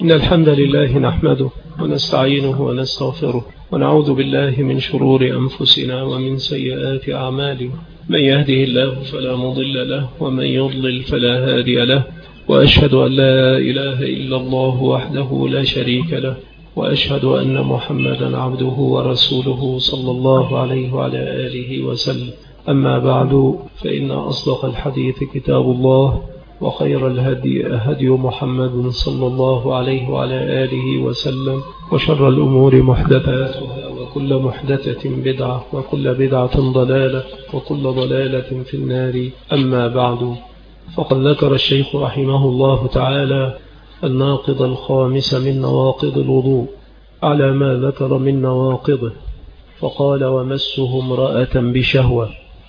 إن الحمد لله نحمده ونستعينه ونستغفره ونعوذ بالله من شرور أنفسنا ومن سيئات أعمالنا. من يهده الله فلا مضل له ومن يضلل فلا هادي له، وأشهد أن لا إله إلا الله وحده لا شريك له، وأشهد أن محمدا عبده ورسوله صلى الله عليه وعلى آله وسلم. أما بعد، فإن أصدق الحديث كتاب الله، وخير الهدي هدي محمد صلى الله عليه وعلى آله وسلم، وشر الأمور محدثاتها، وكل محدثة بدعة، وكل بدعة ضلالة، وكل ضلالة في النار. أما بعد، فقد ذكر الشيخ رحمه الله تعالى الناقض الخامس من نواقض الوضوء على ما ذكر من نواقضه، فقال: ومسه امرأة بشهوة.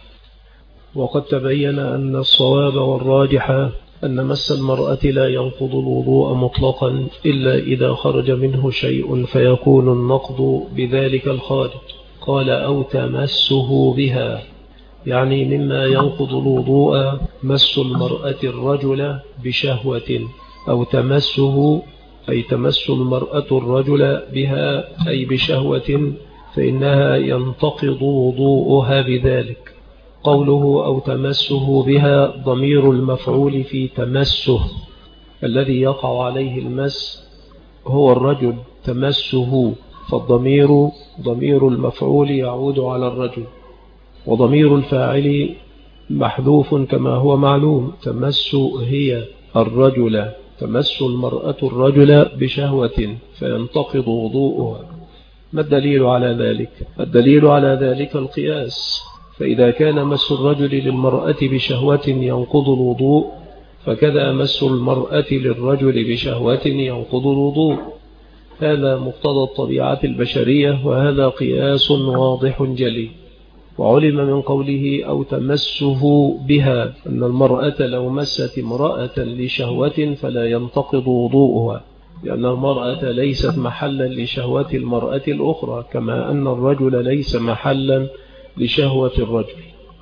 وقد تبين أن الصواب والراجح أن مس المرأة لا ينقض الوضوء مطلقا إلا إذا خرج منه شيء فيكون النقض بذلك الخارج. قال: أو تمسه بها، يعني مما ينقض الوضوء مس المرأة الرجل بشهوة، أو تمسه أي تمس المرأة الرجل بها أي بشهوة، فإنها ينتقض وضوءها بذلك. قوله أو تمسه بها ضمير المفعول في تمسه، الذي يقع عليه المس هو الرجل تمسه، فالضمير ضمير المفعول يعود على الرجل، وضمير الفاعل محذوف كما هو معلوم. تمس هي الرجل، تمس المرأة الرجل بشهوة فينتقض وضوءها. ما الدليل على ذلك؟ الدليل على ذلك القياس، فإذا كان مس الرجل للمرأة بشهوة ينقض الوضوء، فكذا مس المرأة للرجل بشهوة ينقض الوضوء. هذا مقتضى الطبيعة البشرية، وهذا قياس واضح جلي. وعلم من قوله أو تمسه بها أن المرأة لو مست امرأة لشهوة فلا ينتقض وضوءها، لأن المرأة ليست محلا لشهوة المرأة الأخرى، كما أن الرجل ليس محلا لشهوة الرجل.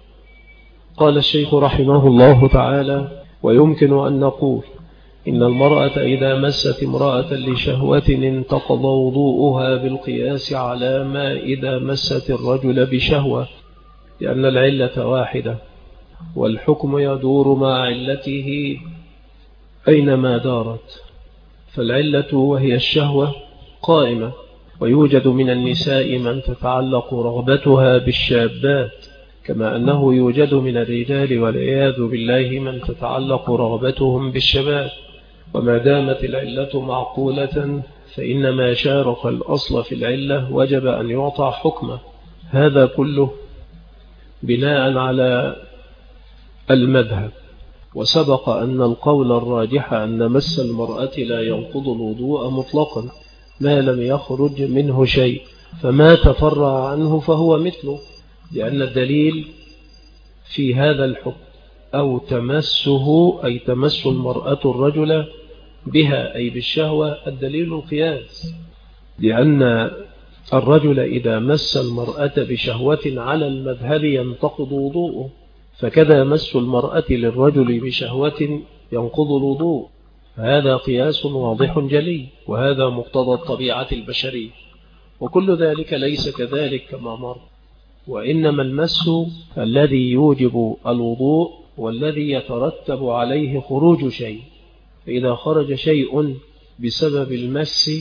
قال الشيخ رحمه الله تعالى: ويمكن أن نقول إن المرأة إذا مست امرأة لشهوة انتقض وضوءها بالقياس على ما إذا مست الرجل بشهوة، لأن العلة واحدة، والحكم يدور مع علته أينما دارت. فالعلة وهي الشهوة قائمة، ويوجد من النساء من تتعلق رغبتها بالشابات، كما أنه يوجد من الرجال والعياذ بالله من تتعلق رغبتهم بالشباب. وما دامت العلة معقولة فإن ما شارك الأصل في العلة وجب أن يعطى حكمه. هذا كله بناء على المذهب. وسبق أن القول الراجح أن مس المرأة لا ينقض الوضوء مطلقا ما لم يخرج منه شيء، فما تفرع عنه فهو مثله، لأن الدليل في هذا الحكم أو تمسه أي تمس المرأة الرجل بها أي بالشهوة، الدليل القياس، لأن الرجل إذا مس المرأة بشهوة على المذهب ينتقض وضوءه، فكذا مس المرأة للرجل بشهوة ينقض الوضوء. هذا قياس واضح جلي، وهذا مقتضى الطبيعة البشرية. وكل ذلك ليس كذلك كما مر، وإنما المس الذي يوجب الوضوء والذي يترتب عليه خروج شيء. فإذا خرج شيء بسبب المس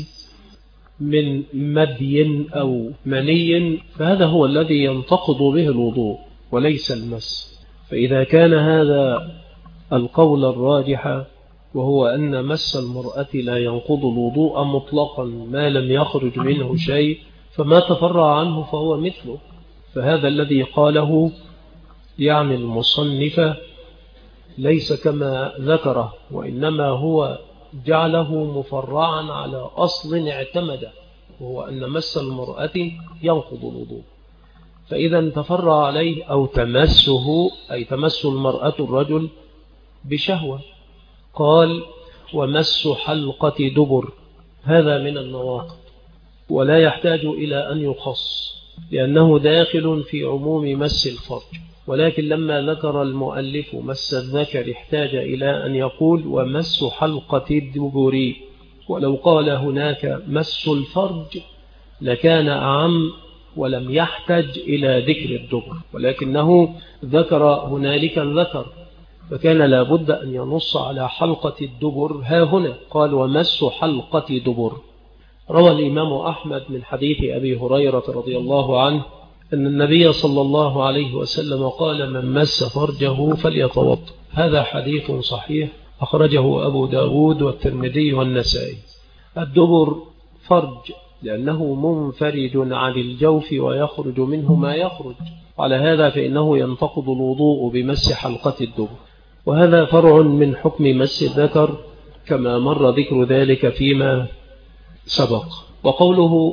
من مدي أو مني فهذا هو الذي ينتقض به الوضوء وليس المس. فإذا كان هذا القول الراجح، وهو أن مس المرأة لا ينقض الوضوء مطلقا ما لم يخرج منه شيء، فما تفرع عنه فهو مثله. فهذا الذي قاله يعني المصنف ليس كما ذكره، وإنما هو جعله مفرعا على أصل اعتمد، وهو أن مس المرأة ينقض الوضوء. فإذا تفرع عليه أو تمسه أي تمس المرأة الرجل بشهوة. قال: ومس حلقة دبر، هذا من النواقض، ولا يحتاج إلى أن يخص، لأنه داخل في عموم مس الفرج. ولكن لما ذكر المؤلف مس الذكر احتاج إلى أن يقول: ومس حلقة الدبر، ولو قال هناك مس الفرج لكان أعم ولم يحتج إلى ذكر الدبر، ولكنه ذكر هنالك الذكر، فكان لابد أن ينص على حلقة الدبر ها هنا، قال ومس حلقة دبر. روى الإمام أحمد من حديث أبي هريرة رضي الله عنه أن النبي صلى الله عليه وسلم قال من مس فرجه فليتوضأ. هذا حديث صحيح أخرجه أبو داود والترمذي والنسائي. الدبر فرج لأنه منفرج عن الجوف ويخرج منه ما يخرج، على هذا فإنه ينتقض الوضوء بمس حلقة الدبر، وهذا فرع من حكم مس الذكر كما مر ذكر ذلك فيما سبق. وقوله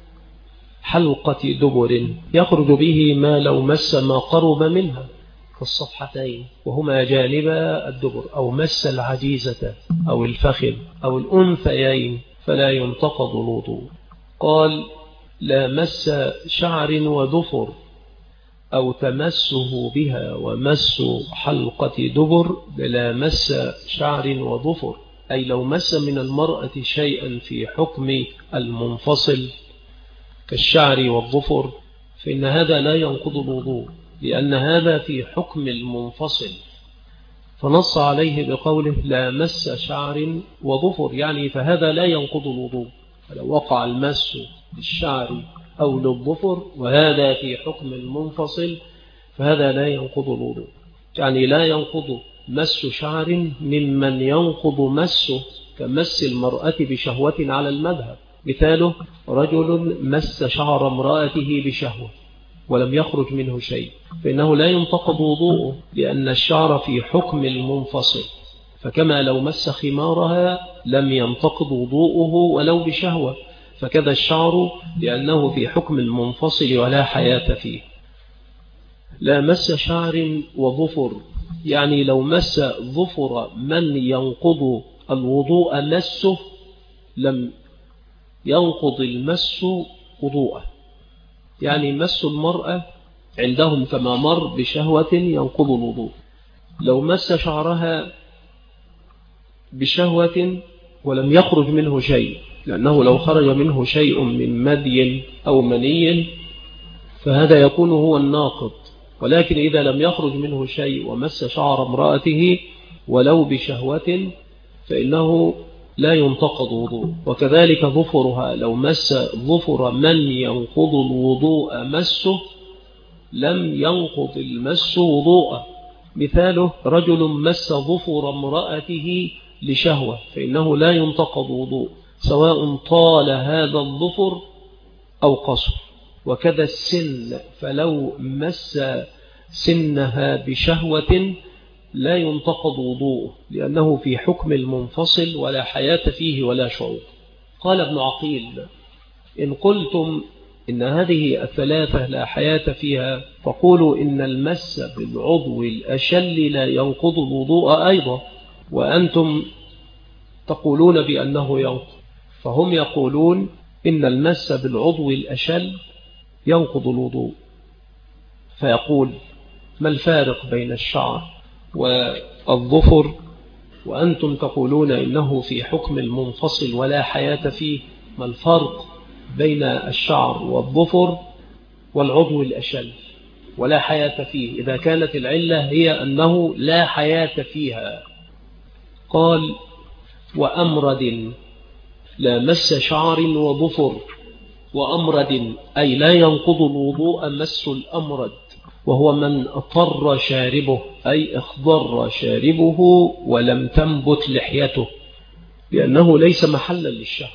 حلقة دبر يخرج به ما لو مس ما قرب منها كالصفحتين وهما جانبا الدبر، أو مس العجيزة أو الفخذ أو الأنثيين فلا ينتقض الوضوء. قال لا مس شعر وظفر أو تمسه بها، ومس حلقة دبر لا مس شعر وظفر، أي لو مس من المرأة شيئا في حكم المنفصل كالشعر والظفر فإن هذا لا ينقض الوضوء، لأن هذا في حكم المنفصل، فنص عليه بقوله لا مس شعر وظفر، يعني فهذا لا ينقض الوضوء. فلو وقع المس للشعر أو للظفر وهذا في حكم المنفصل فهذا لا ينقض الوضوء، يعني لا ينقض مس شعر ممن ينقض مسه كمس المرأة بشهوة على المذهب. مثاله رجل مس شعر امرأته بشهوة ولم يخرج منه شيء فإنه لا ينتقض وضوءه، لأن الشعر في حكم المنفصل، فكما لو مس خمارها لم ينتقض وضوءه ولو بشهوة، فكذا الشعر لأنه في حكم المنفصل ولا حياة فيه. لا مس شعر وظفر، يعني لو مس ظفر من ينقض الوضوء مسه لم ينقض المس وضوءه، يعني مس المرأة عندهم كما مر بشهوة ينقض الوضوء. لو مس شعرها بشهوة ولم يخرج منه شيء، لأنه لو خرج منه شيء من مذي أو مني فهذا يكون هو الناقض، ولكن إذا لم يخرج منه شيء ومس شعر امرأته ولو بشهوة فإنه لا ينتقض وضوء. وكذلك ظفرها، لو مس ظفر من ينقض الوضوء مسه لم ينقض المس وضوءه. مثاله رجل مس ظفر امرأته لشهوة فإنه لا ينتقض وضوء، سواء طال هذا الظفر أو قصر. وكذا السن، فلو مس سنها بشهوة لا ينتقض وضوءه، لأنه في حكم المنفصل ولا حياة فيه ولا شعور. قال ابن عقيل إن قلتم إن هذه الثلاثة لا حياة فيها فقولوا إن المس بالعضو الأشل لا ينقض الوضوء أيضا، وأنتم تقولون بأنه ينقض، فهم يقولون إن المس بالعضو الأشل ينقض الوضوء. فيقول ما الفارق بين الشعر والظفر وأنتم تقولون إنه في حكم المنفصل ولا حياة فيه؟ ما الفرق بين الشعر والظفر والعضو الأشل ولا حياة فيه إذا كانت العلة هي أنه لا حياة فيها؟ قال وأمرد لا مس شعر وظفر، وأمرد أي لا ينقض الوضوء مس الأمرد، وهو من اضطر شاربه أي اخضر شاربه ولم تنبت لحيته، لأنه ليس محلا للشهوة.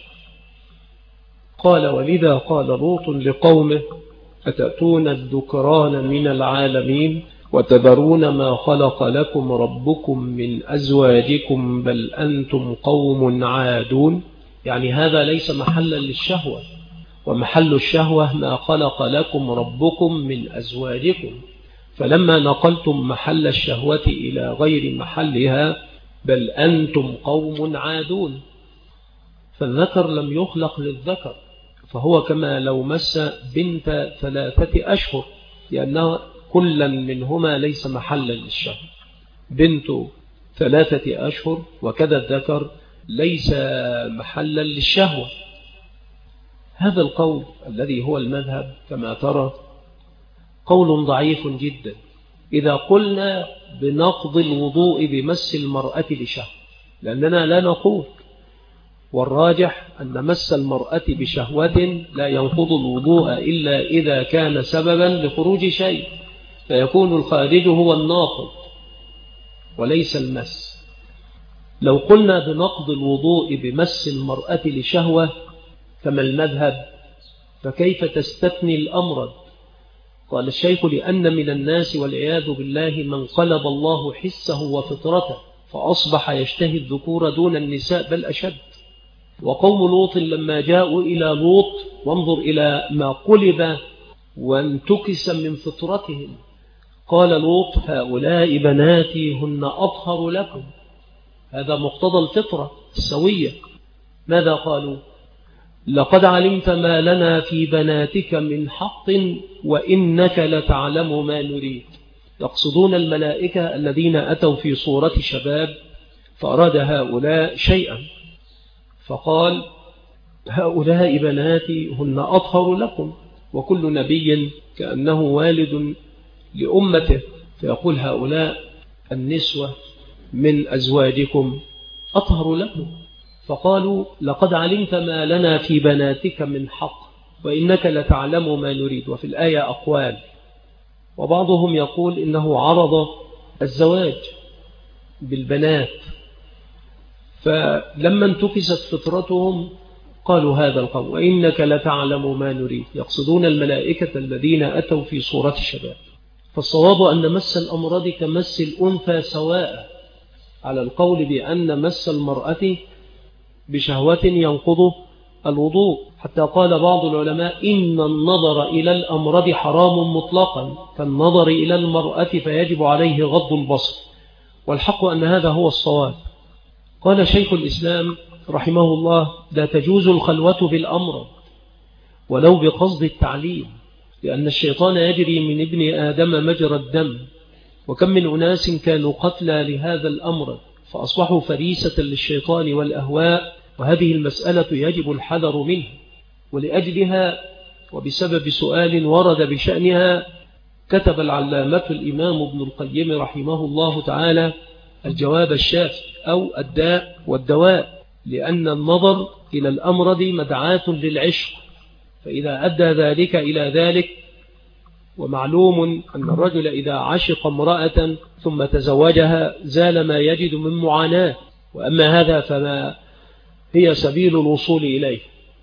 قال ولذا قال لوط لقومه أتأتون الذكران من العالمين وتذرون ما خلق لكم ربكم من أزواجكم بل أنتم قوم عادون، يعني هذا ليس محلا للشهوة، ومحل الشهوة ما خلق لكم ربكم من أزواجكم، فلما نقلتم محل الشهوة إلى غير محلها بل أنتم قوم عادون. فالذكر لم يخلق للذكر، فهو كما لو مس بنت 3 أشهر، لأن كلا منهما ليس محلا للشهوة، بنت 3 أشهر، وكذا الذكر ليس محلا للشهوة. هذا القول الذي هو المذهب كما ترى قول ضعيف جدا إذا قلنا بنقض الوضوء بمس المرأة لشهوة، لأننا لا نقول، والراجح أن مس المرأة بشهوة لا ينقض الوضوء إلا إذا كان سببا لخروج شيء، فيكون الخارج هو الناقض وليس المس. لو قلنا بنقض الوضوء بمس المرأة لشهوة كما المذهب فكيف تستثني الأمرد؟ قال الشيخ لأن من الناس والعياذ بالله من قلب الله حسه وفطرته فأصبح يشتهي الذكور دون النساء بل أشد. وقوم لوط لما جاءوا إلى لوط وانظر إلى ما قلب وانتكس من فطرتهم، قال لوط هؤلاء بناتي هن أطهر لكم، هذا مقتضى الفطرة السوية. ماذا قالوا؟ لقد علمت ما لنا في بناتك من حق وإنك لتعلم ما نريد. يقصدون الملائكة الذين أتوا في صورة شباب، فأراد هؤلاء شيئا فقال هؤلاء بناتي هن أطهر لكم، وكل نبي كأنه والد لأمته، فيقول هؤلاء النسوة من أزواجكم أطهر لكم. فقالوا لقد علمت ما لنا في بناتك من حق وإنك لتعلم ما نريد. وفي الآية أقوال، وبعضهم يقول إنه عرض الزواج بالبنات، فلما انتكست فطرتهم قالوا هذا القول وإنك لتعلم ما نريد، يقصدون الملائكة الذين أتوا في صورة الشباب. فالصواب أن مس الأمراض كمس الأنثى سواء، على القول بأن مس المرأة بشهوة ينقض الوضوء، حتى قال بعض العلماء إن النظر إلى الأمراض حرام مطلقا كالنظر إلى المرأة فيجب عليه غض البصر، والحق أن هذا هو الصواب. قال شيخ الإسلام رحمه الله لا تجوز الخلوة بالأمراض ولو بقصد التعليم، لأن الشيطان يجري من ابن آدم مجرى الدم، وكم من أناس كانوا قتلى لهذا الأمر فأصبحوا فريسة للشيطان والأهواء، وهذه المسألة يجب الحذر منه. ولأجلها وبسبب سؤال ورد بشأنها كتب العلامة الإمام ابن القيم رحمه الله تعالى الجواب الشافي أو الداء والدواء، لأن النظر إلى الأمرض مدعاة للعشق، فإذا أدى ذلك إلى ذلك، ومعلوم أن الرجل إذا عشق امرأة ثم تزوجها زال ما يجد من معاناة، وأما هذا فما هي سبيل الوصول إليه.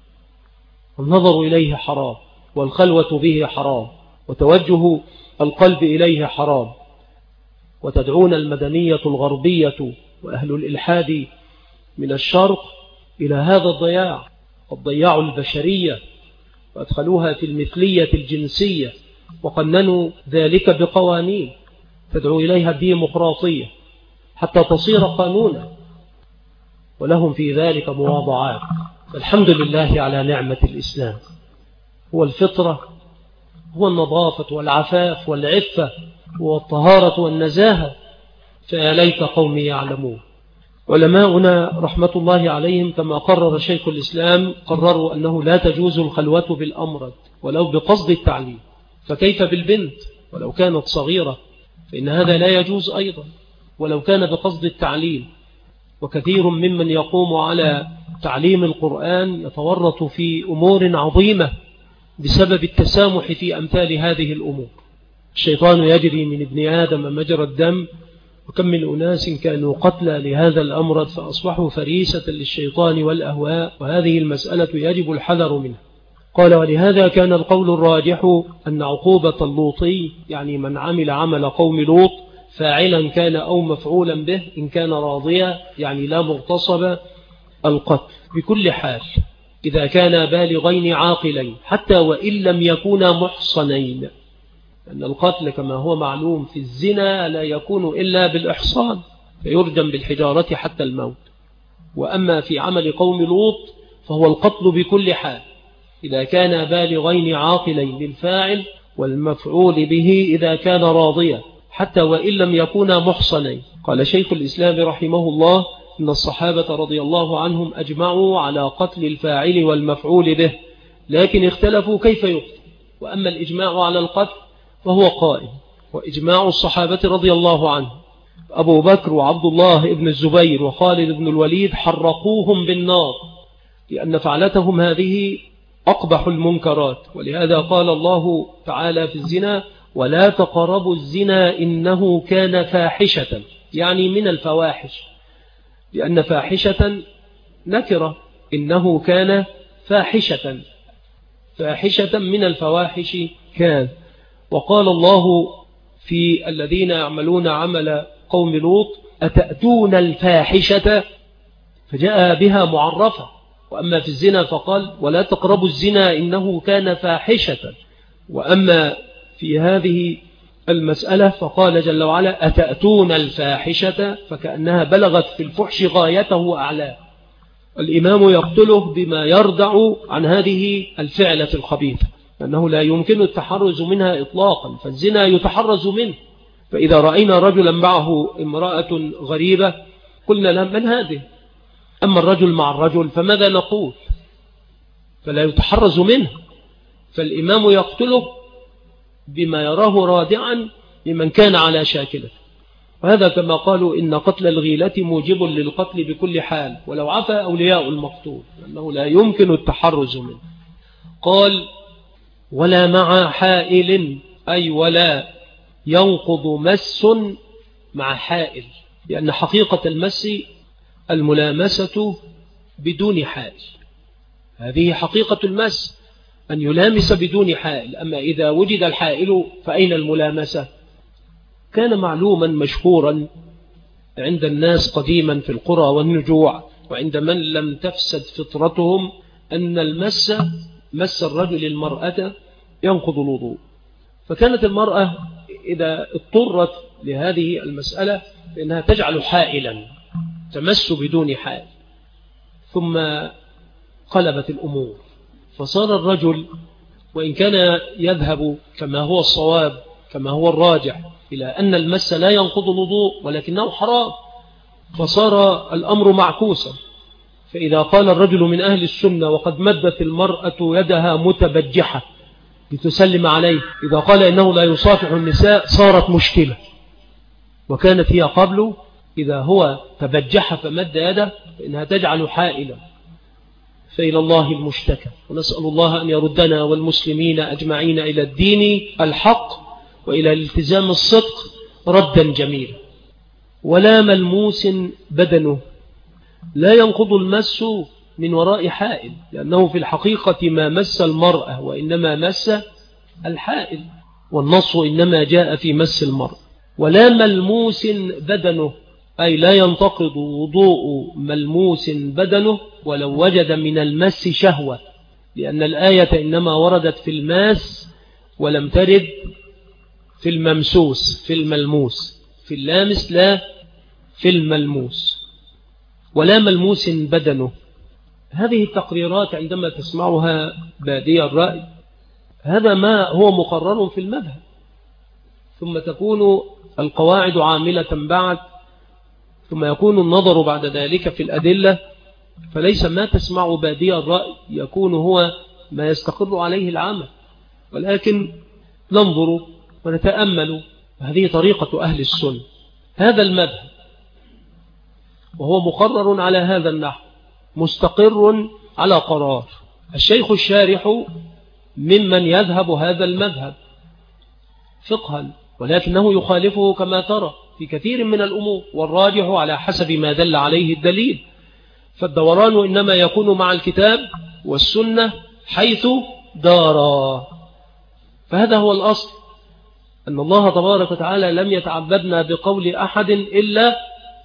النظر إليه حرام، والخلوة به حرام، وتوجه القلب إليه حرام. وتدعون المدنية الغربية وأهل الإلحاد من الشرق إلى هذا الضياع، قد ضيعوا البشرية وأدخلوها في المثلية الجنسية وقننوا ذلك بقوانين تدعو إليها الديمقراطية حتى تصير قانونا، ولهم في ذلك مواضعات. الحمد لله على نعمة الإسلام، هو الفطرة، هو النظافة والعفاف والعفة والطهارة والنزاهة، فيا ليت قومي يعلمون. علماؤنا رحمة الله عليهم كما قرر شيخ الإسلام قرروا أنه لا تجوز الخلوة بالأمرد ولو بقصد التعليم، فكيف بالبنت ولو كانت صغيرة؟ فإن هذا لا يجوز أيضا ولو كان بقصد التعليم. وكثير ممن يقوم على تعليم القرآن يتورط في أمور عظيمة بسبب التسامح في أمثال هذه الأمور. الشيطان يجري من ابن آدم مجرى الدم، وكم من أناس كانوا قتلى لهذا الأمر فأصبحوا فريسة للشيطان والأهواء، وهذه المسألة يجب الحذر منها. قال ولهذا كان القول الراجح أن عقوبة اللوطي يعني من عمل عمل قوم لوط فاعلا كان أو مفعولا به إن كان راضيا يعني لا مغتصب القتل بكل حال إذا كان بالغين عاقلين حتى وإن لم يكونا محصنين، أن القتل كما هو معلوم في الزنا لا يكون إلا بالإحصان فيرجم بالحجارة حتى الموت. وأما في عمل قوم لوط فهو القتل بكل حال إذا كان بالغين عاقلين للفاعل، والمفعول به إذا كان راضيا حتى وإن لم يكونا محصنين. قال شيخ الإسلام رحمه الله إن الصحابة رضي الله عنهم أجمعوا على قتل الفاعل والمفعول به، لكن اختلفوا كيف يقتل. وأما الإجماع على القتل فهو قائم، وإجماع الصحابة رضي الله عنهم أبو بكر وعبد الله بن الزبير وخالد بن الوليد حرقوهم بالنار، لأن فعلتهم هذه أقبح المنكرات. ولهذا قال الله تعالى في الزنا: ولا تقربوا الزنا إنه كان فاحشة، يعني من الفواحش، لأن فاحشة نكرة، إنه كان فاحشة من الفواحش كان. وقال الله في الذين يعملون عمل قوم لوط: أتأتون الفاحشة، فجاء بها معرفة. وأما في الزنا فقال: ولا تقربوا الزنا إنه كان فاحشة. وأما في هذه المسألة فقال جل وعلا: أتأتون الفاحشة، فكأنها بلغت في الفحش غايته أعلاه. الإمام يقتله بما يردع عن هذه الفعلة الخبيثة، لأنه لا يمكن التحرز منها إطلاقا، فالزنا يتحرز منه. فإذا رأينا رجلا معه امرأة غريبة قلنا له: من هذه؟ أما الرجل مع الرجل فماذا نقول؟ فلا يتحرز منه، فالإمام يقتله بما يراه رادعا لمن كان على شاكلة. وهذا كما قالوا: إن قتل الغيلة موجب للقتل بكل حال، ولو عفى أولياء المقتول، لأنه لا يمكن التحرز منه. قال: ولا مع حائل، أي ولا ينقض مس مع حائل، لأن حقيقة المس الملامسة بدون حائل، هذه حقيقة المس، أن يلامس بدون حائل. أما إذا وجد الحائل فأين الملامسة؟ كان معلوما مشهورا عند الناس قديما في القرى والنجوع، وعند من لم تفسد فطرتهم، أن مس الرجل المرأة ينقض الوضوء. فكانت المرأة إذا اضطرت لهذه المسألة فإنها تجعل حائلا تمس بدون حائل، ثم قلبت الأمور، فصار الرجل وإن كان يذهب كما هو الصواب كما هو الراجح إلى أن المس لا ينقض الوضوء ولكنه حرام، فصار الأمر معكوسا. فإذا قال الرجل من أهل السنة وقد مدت المرأة يدها متبجحة لتسلم عليه، إذا قال إنه لا يصافح النساء صارت مشكلة. وكانت هي قبل إذا هو تبجح فمد يده فإنها تجعل حائلا. فإلى الله المشتكى، ونسأل الله أن يردنا والمسلمين أجمعين إلى الدين الحق وإلى الالتزام الصدق ردا جميلا. ولا ملموس بدنه، لا ينقض المس من وراء حائل، لأنه في الحقيقة ما مس المرأة وإنما مس الحائل، والنص إنما جاء في مس المرأة. ولا ملموس بدنه، أي لا ينتقض وضوء ملموس بدنه ولو وجد من المس شهوة، لأن الآية إنما وردت في الماس ولم ترد في الممسوس، في الملموس، في اللامس لا في الملموس. ولا ملموس بدنه، هذه التقريرات عندما تسمعها بادي الرأي هذا ما هو مقرر في المذهب، ثم تكون القواعد عاملة بعد، ثم يكون النظر بعد ذلك في الأدلة، فليس ما تسمع بادي الرأي يكون هو ما يستقر عليه العمل، ولكن ننظر ونتأمل. هذه طريقة أهل السنة، هذا المذهب وهو مقرر على هذا النحو مستقر على قرار. الشيخ الشارح ممن يذهب هذا المذهب فقها، ولكنه يخالفه كما ترى في كثير من الأمور، والراجح على حسب ما دل عليه الدليل. فالدوران إنما يكون مع الكتاب والسنة حيث دارا. فهذا هو الأصل، أن الله تبارك وتعالى لم يتعبدنا بقول أحد إلا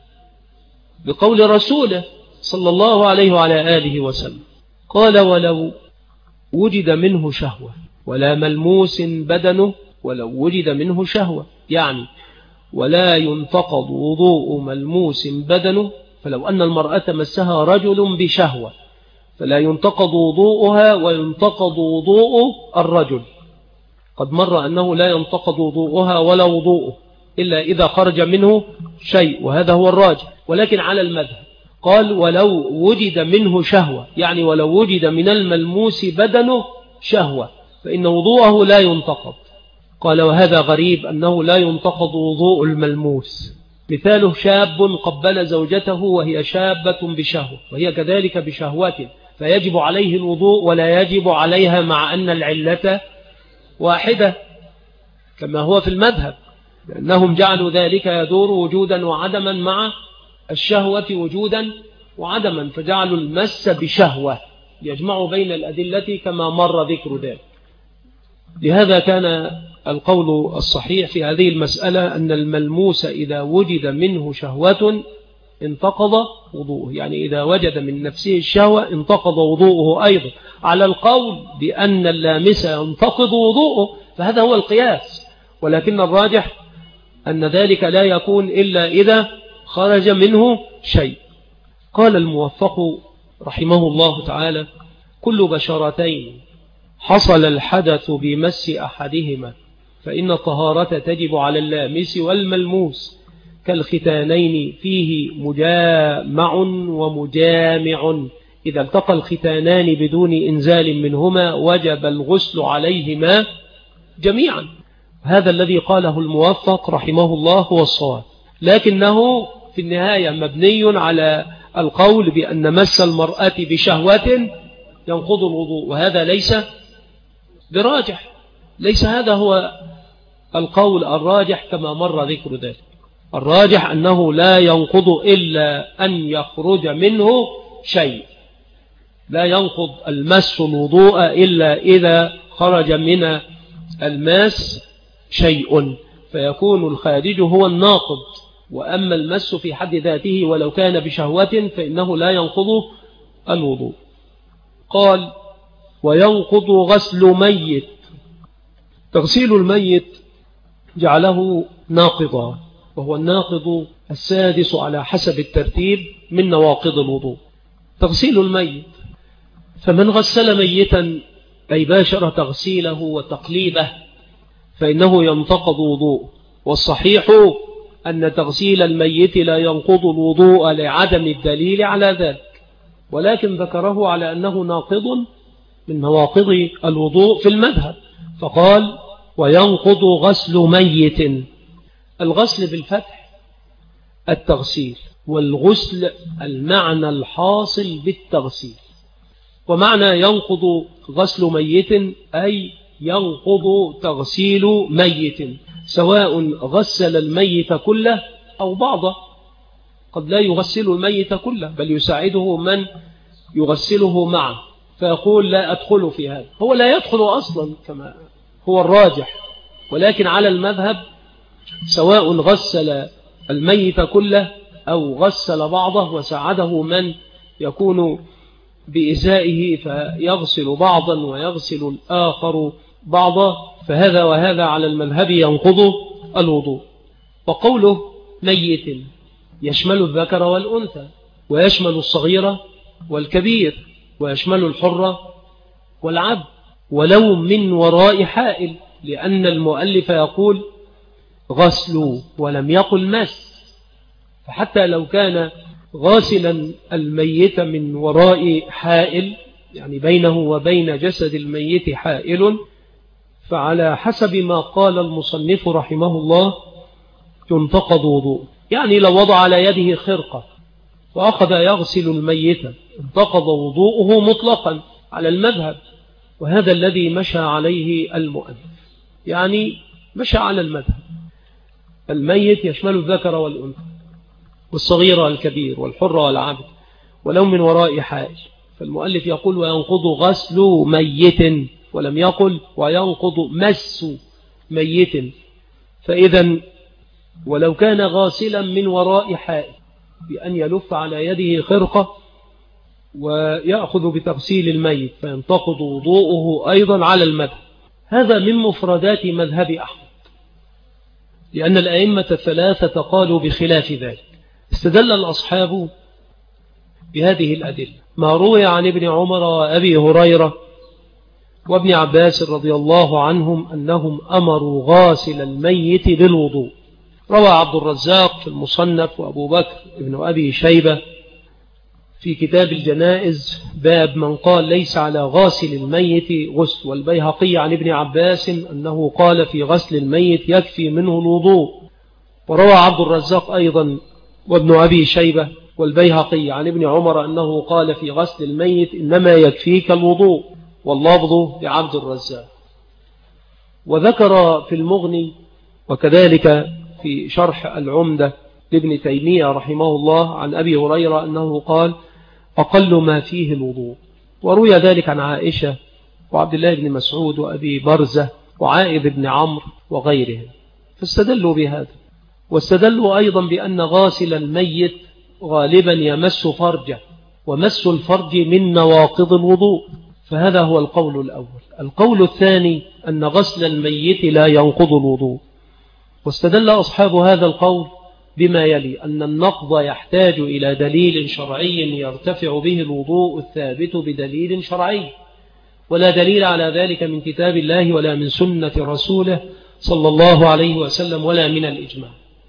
بقول رسوله صلى الله عليه وعلى آله وسلم. قال: ولو وجد منه شهوة. ولا ملموس بدنه ولو وجد منه شهوة، يعني ولا ينتقض وضوء ملموس بدنه، فلو أن المرأة مسها رجل بشهوة فلا ينتقض وضوءها وينتقض وضوء الرجل. قد مر أنه لا ينتقض وضوءها ولا وضوءه إلا إذا خرج منه شيء، وهذا هو الراجح. ولكن على المذهب قال ولو وجد منه شهوة، يعني ولو وجد من الملموس بدنه شهوة فإن وضوءه لا ينتقض. قال وهذا غريب أنه لا ينتقض وضوء الملموس. مثاله شاب قبل زوجته وهي شابة بشهوة وهي كذلك بشهوة، فيجب عليه الوضوء ولا يجب عليها مع أن العلة واحدة كما هو في المذهب، لأنهم جعلوا ذلك يدور وجودا وعدما مع الشهوة وجودا وعدما، فجعلوا المس بشهوة يجمعوا بين الأدلة كما مر ذكر ذلك. لهذا كان القول الصحيح في هذه المسألة أن الملموس إذا وجد منه شهوة انتقض وضوءه، يعني إذا وجد من نفسه الشهوة انتقض وضوءه أيضا، على القول بأن اللامس ينتقض وضوءه، فهذا هو القياس. ولكن الراجح أن ذلك لا يكون إلا إذا خرج منه شيء. قال الموفق رحمه الله تعالى كل بشرتين حصل الحدث بمس أحدهما فإن الطهارة تجب على اللامس والملموس كالختانين فيه مجامع ومجامع، إذا التقى الختانان بدون إنزال منهما وجب الغسل عليهما جميعا. هذا الذي قاله الموفق رحمه الله هو الصواب، لكنه في النهاية مبني على القول بأن مس المرأة بشهوة ينقض الوضوء، وهذا ليس براجح، ليس هذا هو القول الراجح كما مر ذكر ذلك. الراجح أنه لا ينقض إلا أن يخرج منه شيء، لا ينقض المس الوضوء إلا إذا خرج من الماس شيء فيكون الخارج هو الناقض، وأما المس في حد ذاته ولو كان بشهوة فإنه لا ينقض الوضوء. قال وينقض غسل ميت. تغسيل الميت جعله ناقضا، وهو الناقض السادس على حسب الترتيب من نواقض الوضوء. تغسيل الميت، فمن غسل ميتا أي باشر تغسيله وتقليبه فإنه ينتقض وضوء، والصحيح أن تغسيل الميت لا ينقض الوضوء لعدم الدليل على ذلك، ولكن ذكره على أنه ناقض من نواقض الوضوء في المذهب، فقال وينقض غسل ميت. الغسل بالفتح التغسيل، والغسل المعنى الحاصل بالتغسيل. ومعنى ينقض غسل ميت أي ينقض تغسيل ميت، سواء غسل الميت كله أو بعضه، قد لا يغسل الميت كله بل يساعده من يغسله معه، فيقول لا أدخل في هذا، هو لا يدخل أصلا كما هو الراجح، ولكن على المذهب سواء غسل الميت كله أو غسل بعضه وساعده من يكون بإزائه فيغسل بعضا ويغسل الآخر بعضا، فهذا وهذا على المذهب ينقض الوضوء. وقوله ميت يشمل الذكر والأنثى، ويشمل الصغير والكبير، ويشمل الحر والعبد، ولو من وراء حائل، لأن المؤلف يقول غسل ولم يقل مس، فحتى لو كان غاسلا الميت من وراء حائل، يعني بينه وبين جسد الميت حائل، فعلى حسب ما قال المصنف رحمه الله ينتقض وضوء. يعني لو وضع على يده خرقة وأخذ يغسل الميت انتقض وضوءه مطلقا على المذهب، وهذا الذي مشى عليه المؤلف، يعني مشى على المذهب. الميت يشمل الذكر والأنثى والصغير والكبير والحر والعبد ولو من وراء حائل، فالمؤلف يقول وينقض غسل ميت ولم يقل وينقض مس ميت. فإذا ولو كان غاسلا من وراء حائل بأن يلف على يده خرقة ويأخذ بتغسيل الميت فينتقض وضوءه أيضا على المذهب. هذا من مفردات مذهب أحمد، لأن الأئمة الثلاثة قالوا بخلاف ذلك. استدل الأصحاب بهذه الأدلة ما روي عن ابن عمر وأبي هريرة وابن عباس رضي الله عنهم أنهم أمروا غاسل الميت بالوضوء. روى عبد الرزاق في المصنف وأبو بكر ابن أبي شيبة في كتاب الجنائز باب من قال ليس على غاسل الميت غسل. والبيهقي عن ابن عباس أنه قال في غسل الميت يكفي منه الوضوء. وروى عبد الرزاق أيضا وابن أبي شيبة والبيهقي عن ابن عمر أنه قال في غسل الميت إنما يكفيك الوضوء، واللفظ لعبد الرزاق. وذكر في المغني وكذلك في شرح العمدة لابن تيمية رحمه الله عن أبي هريرة أنه قال أقل ما فيه الوضوء. وروي ذلك عن عائشة وعبد الله بن مسعود وأبي برزة وعائذ بن عمرو وغيرهم، فاستدلوا بهذا. واستدلوا أيضا بأن غاسل الميت غالبا يمس فرجه، ومس الفرج من نواقض الوضوء، فهذا هو القول الأول. القول الثاني أن غسل الميت لا ينقض الوضوء. واستدل أصحاب هذا القول بما يلي: أن النقض يحتاج إلى دليل شرعي يرتفع به الوضوء الثابت بدليل شرعي، ولا دليل على ذلك من كتاب الله ولا من سنة رسوله صلى الله عليه وسلم ولا من الإجماع.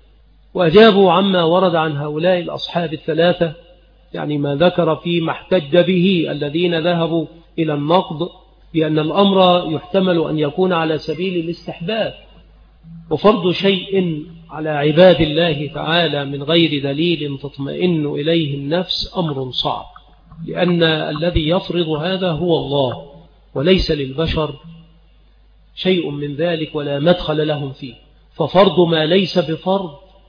وأجابوا عما ورد عن هؤلاء الأصحاب الثلاثة، يعني ما ذكر فيما احتج به الذين ذهبوا إلى النقض، بأن الأمر يحتمل أن يكون على سبيل الاستحباب، وفرض شيء على عباد الله تعالى من غير دليل تطمئن إليه النفس أمر صعب، لأن الذي يفرض هذا هو الله، وليس للبشر شيء من ذلك ولا مدخل لهم فيه. ففرض ما ليس بفرض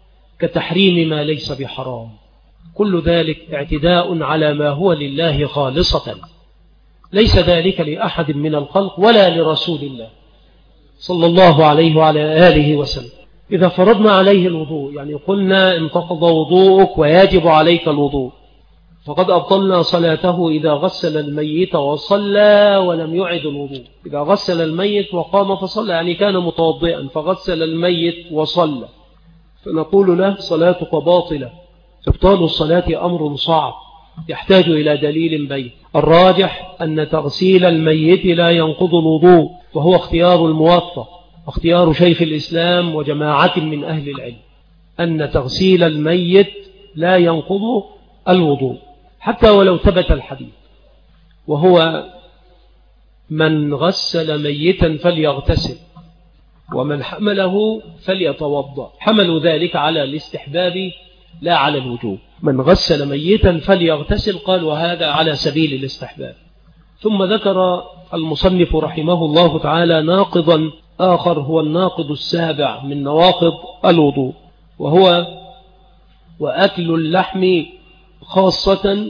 كتحريم ما ليس بحرام، كل ذلك اعتداء على ما هو لله خالصة، ليس ذلك لأحد من الخلق ولا لرسول الله صلى الله عليه وعلى آله وسلم. إذا فرضنا عليه الوضوء، يعني قلنا انتقض وضوءك ويجب عليك الوضوء، فقد أبطلنا صلاته إذا غسل الميت وصلى ولم يعد الوضوء. إذا غسل الميت وقام فصلى، يعني كان متوضئا فغسل الميت وصلى، فنقول له صلاتك باطلة. إبطال الصلاة أمر صعب يحتاج إلى دليل بين. الراجح أن تغسيل الميت لا ينقض الوضوء، وهو اختيار الموفق، اختيار شيخ الإسلام وجماعة من أهل العلم، أن تغسيل الميت لا ينقض الوضوء حتى ولو ثبت الحديث، وهو من غسل ميتا فليغتسل ومن حمله فليتوضأ. حملوا ذلك على الاستحباب لا على الوجوب. من غسل ميتا فليغتسل قال وهذا على سبيل الاستحباب. ثم ذكر المصنف رحمه الله تعالى ناقضا آخر، هو الناقض السابع من نواقض الوضوء، وهو وأكل اللحم خاصة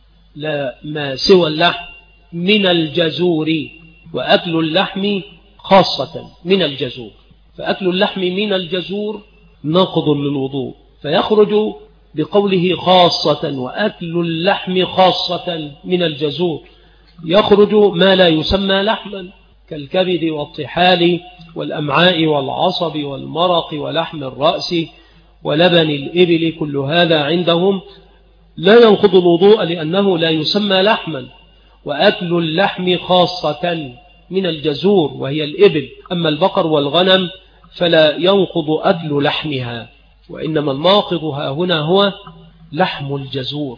لا ما سوى اللحم من الجزور، وأكل اللحم خاصة من الجزور. فأكل اللحم من الجزور ناقض للوضوء، فيخرج بقوله خاصة وأكل اللحم خاصة من الجزور، يخرج ما لا يسمى لحما كالكبد والطحال والأمعاء والعصب والمرق ولحم الرأس ولبن الإبل، كل هذا عندهم لا ينقض الوضوء لأنه لا يسمى لحما. وأكل اللحم خاصة من الجزور وهي الإبل، أما البقر والغنم فلا ينقض أكل لحمها، وإنما الناقض ها هنا هو لحم الجزور.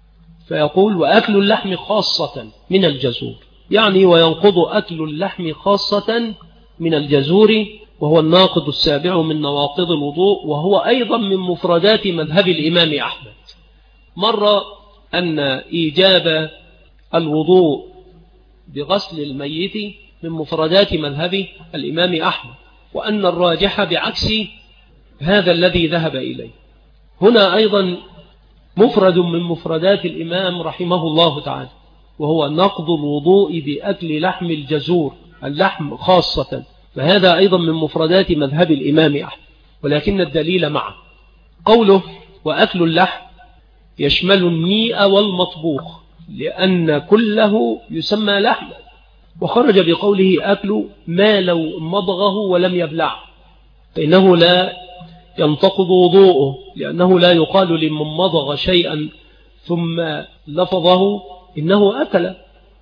فيقول وأكل اللحم خاصة من الجزور، يعني وينقض أكل اللحم خاصة من الجزور، وهو الناقض السابع من نواقض الوضوء، وهو أيضا من مفردات مذهب الإمام أحمد. مر أن إيجاب الوضوء بغسل الميت من مفردات مذهب الإمام أحمد، وأن الراجح بعكس هذا الذي ذهب إليه. هنا أيضا مفرد من مفردات الإمام رحمه الله تعالى، وهو نقض الوضوء بأكل لحم الجزور، اللحم خاصة، فهذا أيضا من مفردات مذهب الإمام أحمد، ولكن الدليل معه قوله وأكل اللحم يشمل النيء والمطبوخ، لأن كله يسمى لحما. وخرج بقوله أكل ما لو مضغه ولم يبلع، فإنه لا ينتقض وضوءه، لأنه لا يقال لمن مضغ شيئا ثم لفظه إنه أكل.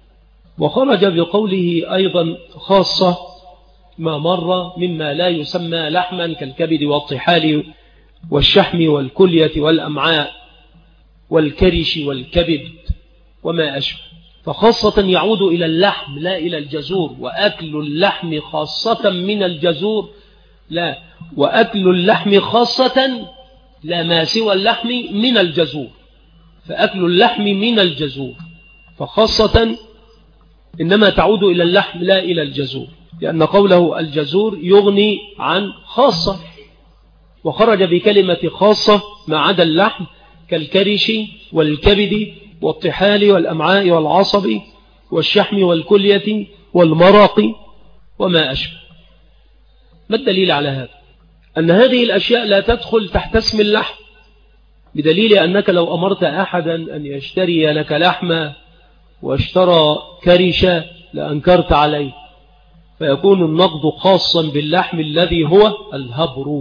وخرج بقوله أيضا خاصة ما مر مما لا يسمى لحما كالكبد والطحال والشحم والكلية والأمعاء. والكرش والكبد وما أشبه. فخاصة يعود إلى اللحم لا إلى الجزور. وأكل اللحم خاصة من الجزور لا، وأكل اللحم خاصة لا ما سوى اللحم من الجزور. فأكل اللحم من الجزور، فخاصة إنما تعود إلى اللحم لا إلى الجزور، لأن قوله الجزور يغني عن خاصة، وخرج بكلمة خاصة ما عدا اللحم كالكرش والكبد والطحال والأمعاء والعصب والشحم والكلية والمرق وما أشبه. ما الدليل على هذا؟ أن هذه الأشياء لا تدخل تحت اسم اللحم، بدليل أنك لو أمرت أحدا أن يشتري لك لحمة واشترى كرشة لأنكرت عليه، فيكون النقد خاصا باللحم الذي هو الهبر.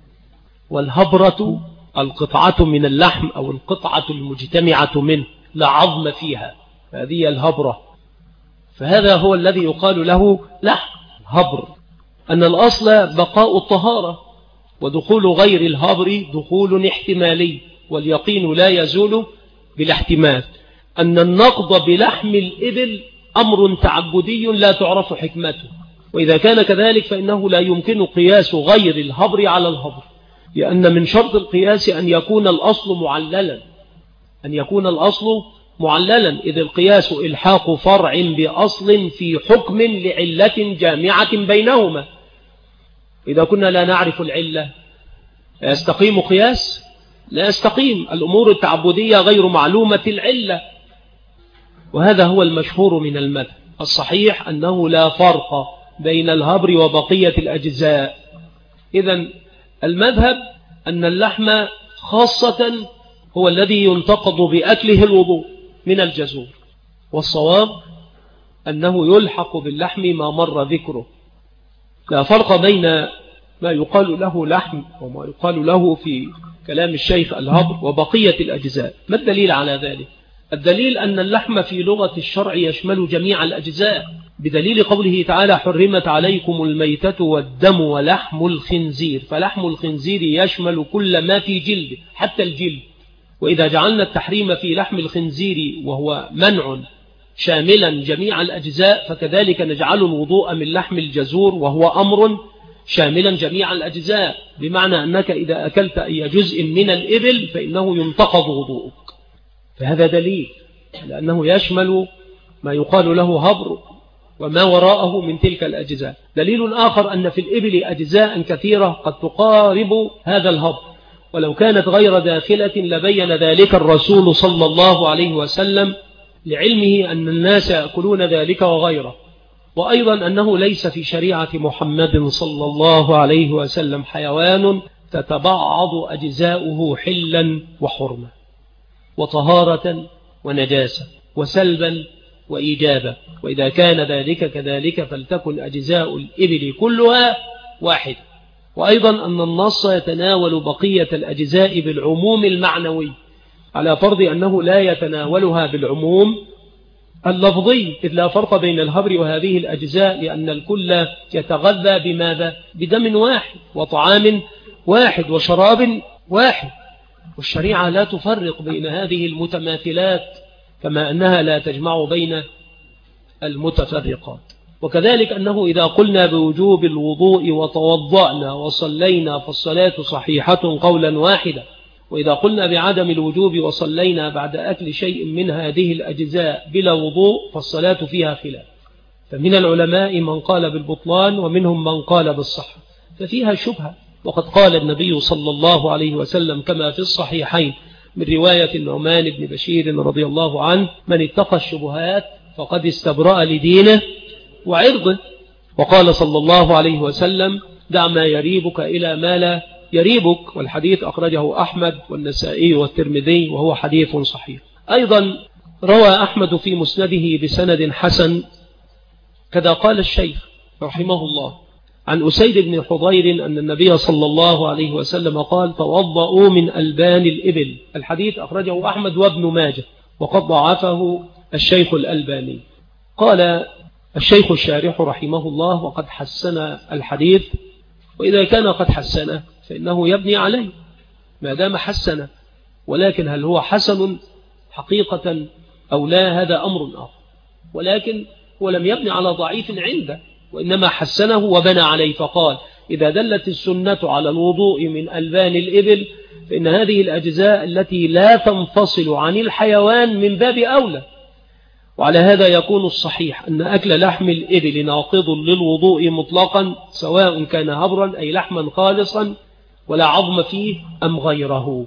والهبرة القطعة من اللحم أو القطعة المجتمعة منه لا عظم فيها، هذه الهبرة. فهذا هو الذي يقال له لحم هبر. أن الأصل بقاء الطهارة، ودخول غير الهبر دخول احتمالي، واليقين لا يزول بالاحتمال. أن النقض بلحم الإبل أمر تعبدي لا تعرف حكمته، وإذا كان كذلك فإنه لا يمكن قياس غير الهبر على الهبر، لأن من شرط القياس أن يكون الأصل معللا، أن يكون الأصل معللا، إذ القياس إلحاق فرع بأصل في حكم لعلة جامعة بينهما. إذا كنا لا نعرف العلة لا يستقيم قياس، لا يستقيم. الأمور التعبدية غير معلومة العلة، وهذا هو المشهور من المذهب. الصحيح أنه لا فرق بين الهبر وبقية الأجزاء. إذن المذهب أن اللحم خاصة هو الذي ينتقض بأكله الوضوء من الجزور، والصواب أنه يلحق باللحم ما مر ذكره. لا فرق بين ما يقال له لحم وما يقال له في كلام الشيخ الهبر وبقية الأجزاء. ما الدليل على ذلك؟ الدليل أن اللحم في لغة الشرع يشمل جميع الأجزاء، بدليل قوله تعالى حرمت عليكم الميتة والدم ولحم الخنزير. فلحم الخنزير يشمل كل ما في جلد حتى الجلد. وإذا جعلنا التحريم في لحم الخنزير وهو منع شاملا جميع الأجزاء، فكذلك نجعل الوضوء من لحم الجزور وهو أمر شاملا جميع الأجزاء، بمعنى أنك إذا أكلت أي جزء من الإبل فإنه ينتقض وضوءك. فهذا دليل لأنه يشمل ما يقال له هبر وما وراءه من تلك الأجزاء. دليل آخر أن في الإبل أجزاء كثيرة قد تقارب هذا الهبر، ولو كانت غير داخلة لبين ذلك الرسول صلى الله عليه وسلم، لعلمه أن الناس يأكلون ذلك وغيره. وأيضا أنه ليس في شريعة محمد صلى الله عليه وسلم حيوان تتبعض أجزاؤه حلا وحرمة وطهارة ونجاسة وسلبا وإيجابا. وإذا كان ذلك كذلك فلتكن أجزاء الإبل كلها واحد. وأيضا أن النص يتناول بقية الأجزاء بالعموم المعنوي، على فرض أنه لا يتناولها بالعموم اللفظي، إذ لا فرق بين الهبر وهذه الأجزاء، لأن الكل يتغذى بماذا؟ بدم واحد وطعام واحد وشراب واحد. والشريعة لا تفرق بين هذه المتماثلات كما أنها لا تجمع بين المتفرقات. وكذلك أنه إذا قلنا بوجوب الوضوء وتوضأنا وصلينا فالصلاة صحيحة قولا واحدا، وإذا قلنا بعدم الوجوب وصلينا بعد أكل شيء من هذه الأجزاء بلا وضوء فالصلاة فيها خلاف. فمن العلماء من قال بالبطلان ومنهم من قال بالصحة، ففيها شبهة. وقد قال النبي صلى الله عليه وسلم كما في الصحيحين من رواية النعمان بن بشير رضي الله عنه: من اتقى الشبهات فقد استبرأ لدينه وعرضه. وقال صلى الله عليه وسلم: دع ما يريبك إلى ما لا يريبك. والحديث أخرجه أحمد والنسائي والترمذي وهو حديث صحيح. أيضا روى أحمد في مسنده بسند حسن كذا قال الشيخ رحمه الله عن أسيد بن حضير أن النبي صلى الله عليه وسلم قال: توضؤوا من ألبان الإبل. الحديث أخرجه أحمد وابن ماجه وقد ضعفه الشيخ الألباني. قال الشيخ الشارح رحمه الله: وقد حسن الحديث، وإذا كان قد حسنه فإنه يبني عليه ما دام حسنه، ولكن هل هو حسن حقيقة أو لا هذا أمر آخر. ولكن هو لم يبني على ضعيف عنده، وإنما حسنه وبنى عليه، فقال إذا دلت السنة على الوضوء من ألبان الإبل فإن هذه الأجزاء التي لا تنفصل عن الحيوان من باب أولى. وعلى هذا يكون الصحيح أن أكل لحم الإبل ناقض للوضوء مطلقا، سواء كان هبرا أي لحما خالصا ولا عظم فيه أم غيره.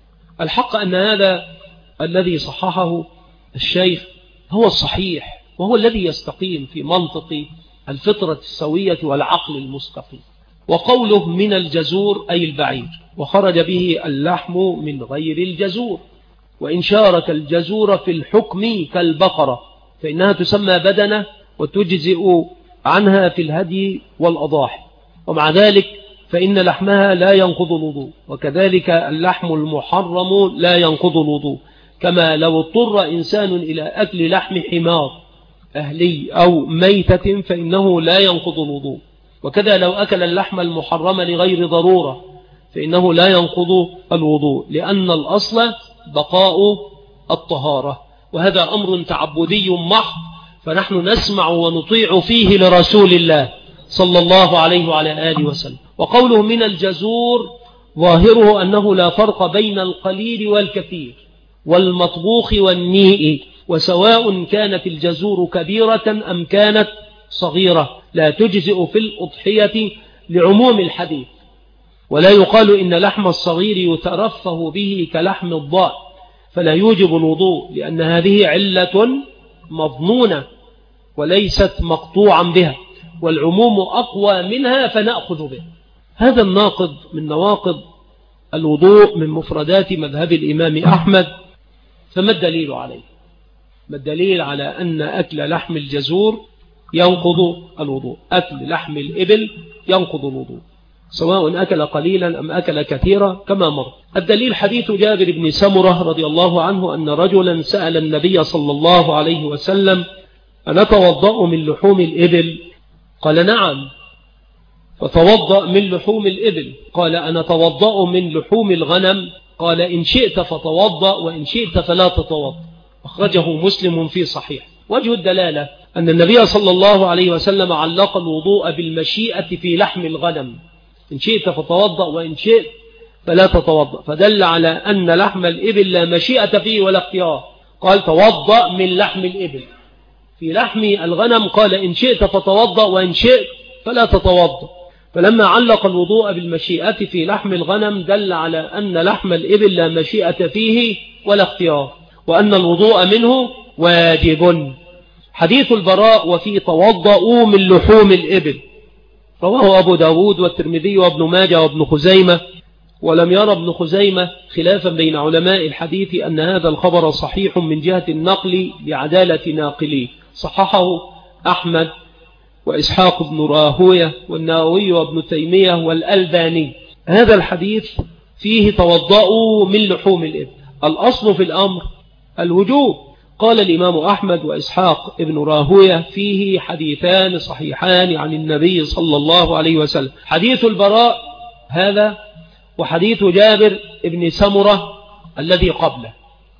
الحق أن هذا الذي صححه الشيخ هو الصحيح، وهو الذي يستقيم في منطق الفطرة السوية والعقل المستقيم. وقوله من الجزور أي البعير، وخرج به اللحم من غير الجزور، وإن شارك الجزور في الحكم كالبقرة فإنها تسمى بدنة وتجزئ عنها في الهدي والأضاحي، ومع ذلك فإن لحمها لا ينقض الوضوء، وكذلك اللحم المحرم لا ينقض الوضوء، كما لو اضطر إنسان إلى أكل لحم حمار أهلي أو ميتة فإنه لا ينقض الوضوء، وكذا لو أكل اللحم المحرم لغير ضرورة فإنه لا ينقض الوضوء، لأن الأصل بقاء الطهارة، وهذا أمر تعبدي محض، فنحن نسمع ونطيع فيه لرسول الله صلى الله عليه وعلى آله وسلم. وقوله من الجزور ظاهره أنه لا فرق بين القليل والكثير والمطبوخ والنيء، وسواء كانت الجزور كبيرة أم كانت صغيرة لا تجزئ في الأضحية لعموم الحديث. ولا يقال إن لحم الصغير يترفه به كلحم الضاء فلا يوجب الوضوء، لأن هذه علة مظنونة وليست مقطوعا بها، والعموم أقوى منها فنأخذ به. هذا الناقض من نواقض الوضوء من مفردات مذهب الإمام أحمد. فما الدليل عليه؟ ما الدليل على أن أكل لحم الجزور ينقض الوضوء؟ أكل لحم الإبل ينقض الوضوء سواء أكل قليلا أم أكل كثيرا كما مر. الدليل حديث جابر بن سمرة رضي الله عنه أن رجلا سأل النبي صلى الله عليه وسلم أنتوضأ من لحوم الإبل؟ قال نعم. فتوضأ من لحوم الإبل. قال أنتوضأ من لحوم الغنم؟ قال إن شئت فتوضأ وإن شئت فلا تتوضأ. أخرجه مسلم في صحيح. وجه الدلالة أن النبي صلى الله عليه وسلم علق الوضوء بالمشيئة في لحم الغنم، إن شئت فتوضأ وإن شئت فلا تتوضأ، فدل على أن لحم الإبل لا مشيئة فيه ولا اختيار. قال توضأ من لحم الإبل. في لحم الغنم قال إن شئت فتوضأ وإن شئت فلا تتوضأ. فلما علق الوضوء بالمشيئة في لحم الغنم دل على أن لحم الإبل لا مشيئة فيه ولا اختيار، وأن الوضوء منه واجب. حديث البراء وفي توضأوا من لحوم الإبل رواه أبو داود والترمذي وابن ماجه وابن خزيمة. ولم يرى ابن خزيمة خلافا بين علماء الحديث أن هذا الخبر صحيح من جهة النقل بعدالة ناقليه. صححه أحمد وإسحاق بن راهوية والنووي وابن تيمية والألباني. هذا الحديث فيه توضأوا من لحوم الإبل. الأصل في الأمر الوجوب. قال الإمام أحمد وإسحاق ابن راهوية فيه حديثان صحيحان عن النبي صلى الله عليه وسلم، حديث البراء هذا وحديث جابر ابن سمرة الذي قبله.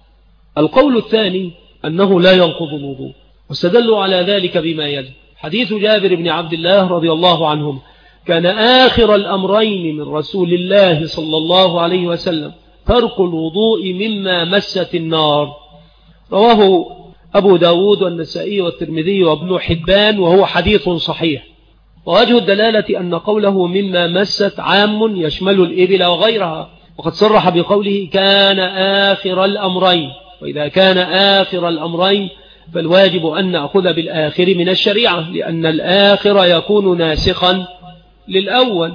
القول الثاني أنه لا ينقض الوضوء، واستدلوا على ذلك بما يلي. حديث جابر بن عبد الله رضي الله عنهم كان آخر الأمرين من رسول الله صلى الله عليه وسلم ترك الوضوء مما مست النار، رواه أبو داود والنسائي والترمذي وابن حبان، وهو حديث صحيح. ووجه الدلالة أن قوله مما مست عام يشمل الإبل وغيرها، وقد صرح بقوله كان آخر الأمرين، وإذا كان آخر الأمرين فالواجب أن نأخذ بالآخر من الشريعة، لأن الآخر يكون ناسخا للأول.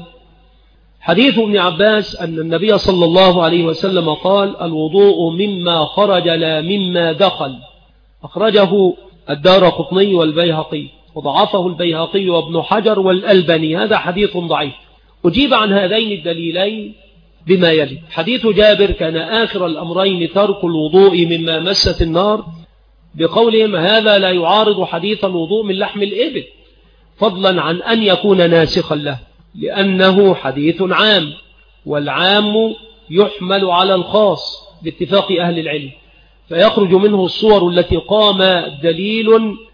حديث ابن عباس أن النبي صلى الله عليه وسلم قال الوضوء مما خرج لا مما دخل، أخرجه الدارقطني والبيهقي، وضعفه البيهقي وابن حجر والألباني. هذا حديث ضعيف. أجيب عن هذين الدليلين بما يلي. حديث جابر كان آخر الأمرين ترك الوضوء مما مست النار بقولهم هذا لا يعارض حديث الوضوء من لحم الإبل، فضلا عن أن يكون ناسخا له، لأنه حديث عام، والعام يحمل على الخاص، باتفاق أهل العلم، فيخرج منه الصور التي قام دليل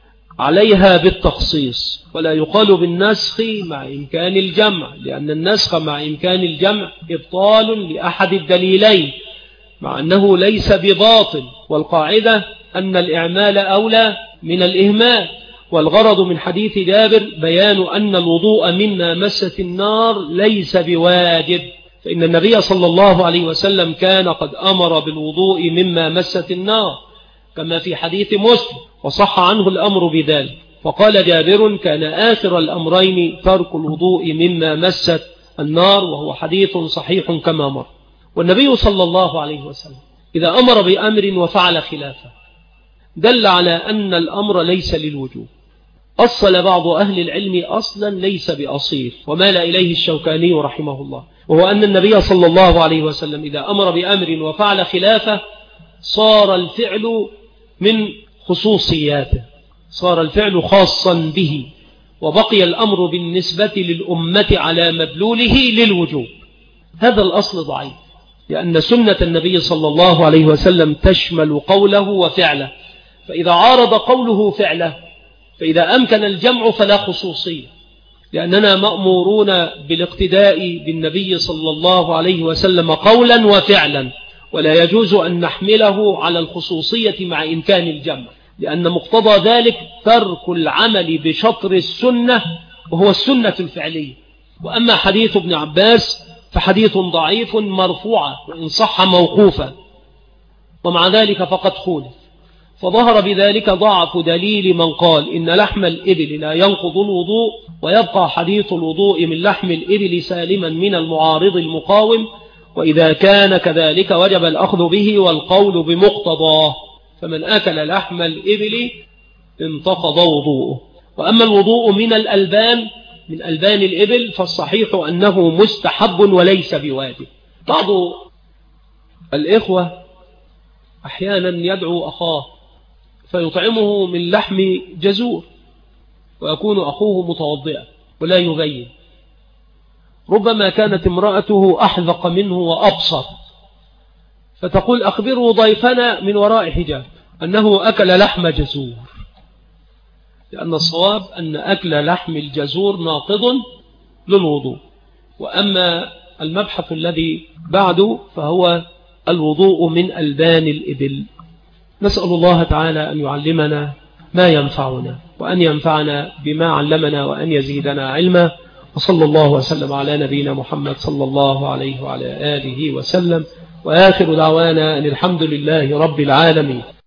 عليها بالتخصيص، ولا يقال بالنسخ مع إمكان الجمع، لأن النسخ مع إمكان الجمع إبطال لأحد الدليلين، مع أنه ليس بباطل، والقاعدة أن الإعمال أولى من الإهمال. والغرض من حديث جابر بيان أن الوضوء مما مست النار ليس بواجب، فإن النبي صلى الله عليه وسلم كان قد أمر بالوضوء مما مست النار كما في حديث مسلم، وصح عنه الأمر بذلك، فقال جابر كان آخر الأمرين ترك الوضوء مما مست النار، وهو حديث صحيح كما مر. والنبي صلى الله عليه وسلم إذا أمر بأمر وفعل خلافه دل على أن الأمر ليس للوجوب. أصل بعض أهل العلم أصلا ليس بأصيل، ومال إليه الشوكاني رحمه الله، وهو أن النبي صلى الله عليه وسلم إذا أمر بأمر وفعل خلافه صار الفعل من خصوصياته، صار الفعل خاصا به، وبقي الأمر بالنسبة للأمة على مدلوله للوجوب. هذا الأصل ضعيف، لأن سنة النبي صلى الله عليه وسلم تشمل قوله وفعله، فإذا عارض قوله فعله، فإذا أمكن الجمع فلا خصوصية، لأننا مأمورون بالاقتداء بالنبي صلى الله عليه وسلم قولا وفعلا، ولا يجوز أن نحمله على الخصوصية مع إمكان الجمع، لأن مقتضى ذلك ترك العمل بشطر السنة، وهو السنة الفعلية. وأما حديث ابن عباس فحديث ضعيف مرفوعا، وإن صح موقوفا، ومع ذلك فقد خولف، فظهر بذلك ضعف دليل من قال إن لحم الإبل لا ينقض الوضوء، ويبقى حديث الوضوء من لحم الإبل سالما من المعارض المقاوم، وإذا كان كذلك وجب الأخذ به والقول بمقتضاه، فمن أكل لحم الإبل انتقض وضوءه. وأما الوضوء من الألبان، من ألبان الإبل، فالصحيح أنه مستحب وليس بواجب. بعض الإخوة أحيانا يدعو أخاه فيطعمه من لحم جزور، ويكون أخوه متوضئا ولا يبين، ربما كانت امرأته أحذق منه وأبصر، فتقول أخبروا ضيفنا من وراء حجاب أنه أكل لحم جزور، لأن الصواب أن أكل لحم الجزور ناقض للوضوء. وأما المبحث الذي بعده فهو الوضوء من ألبان الإبل. نسأل الله تعالى أن يعلمنا ما ينفعنا، وأن ينفعنا بما علمنا، وأن يزيدنا علما. وصلى الله وسلم على نبينا محمد صلى الله عليه وعلى آله وسلم، وآخر دعوانا أن الحمد لله رب العالمين.